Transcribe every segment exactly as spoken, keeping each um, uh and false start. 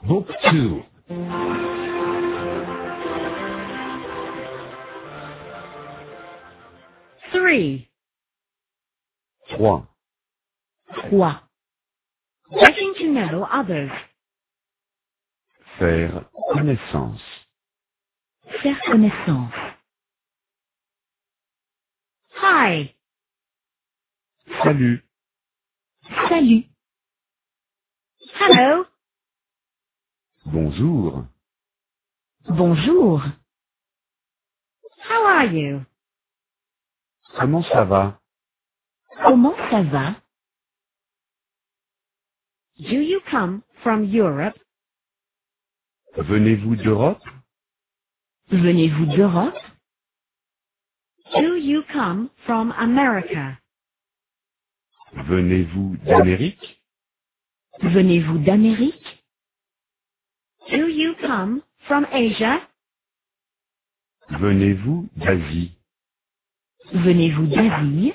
Book two. Three. Trois. Trois. Getting to know others. Faire connaissance. Faire connaissance. Hi. Salut. Salut. Hello. Bonjour. Bonjour. How are you? Comment ça va? Comment ça va? Do you come from Europe? Venez-vous d'Europe? Venez-vous d'Europe? Do you come from America? Venez-vous d'Amérique? Venez-vous d'Amérique? Do you come from Asia? Venez-vous d'Asie? Venez-vous d'Asie?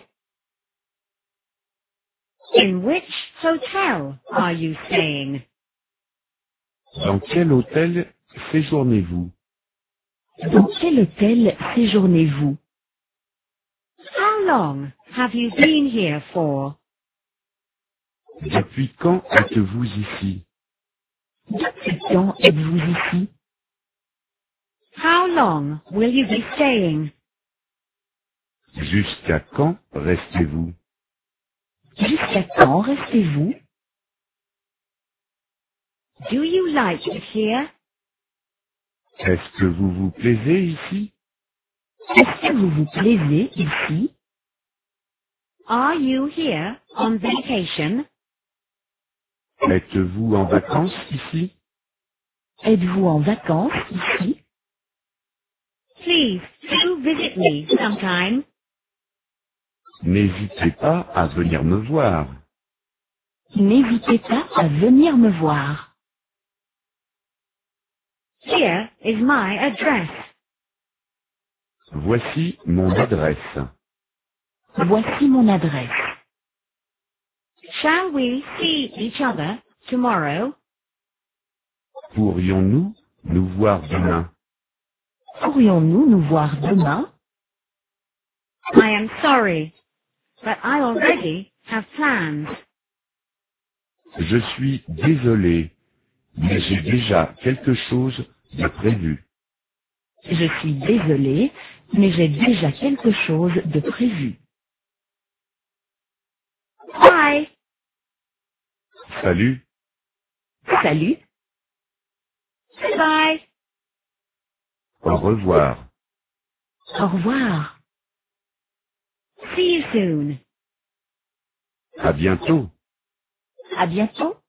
In which hotel are you staying? Dans quel hôtel séjournez-vous? Dans quel hôtel séjournez-vous? How long have you been here for? Depuis quand êtes-vous ici? Depuis quand êtes-vous ici? How long will you be staying? Jusqu'à quand restez-vous? Jusqu'à quand restez-vous? Do you like it here? Est-ce que vous vous plaisez ici? Est-ce que vous vous plaisez ici? Are you here on vacation? Êtes-vous en vacances ici? Êtes-vous en vacances ici? Please do visit me sometime. N'hésitez pas à venir me voir. N'hésitez pas à venir me voir. Here is my address. Voici mon adresse. Voici mon adresse. Shall we see each other tomorrow? Pourrions-nous nous voir demain? Pourrions-nous nous voir demain? I am sorry, but I already have plans. Je suis désolé, mais j'ai déjà quelque chose de prévu. Je suis désolée, mais j'ai déjà quelque chose de prévu. Bye. Salut, Salut. Bye. au revoir. Au revoir. See you soon. À bientôt. À bientôt.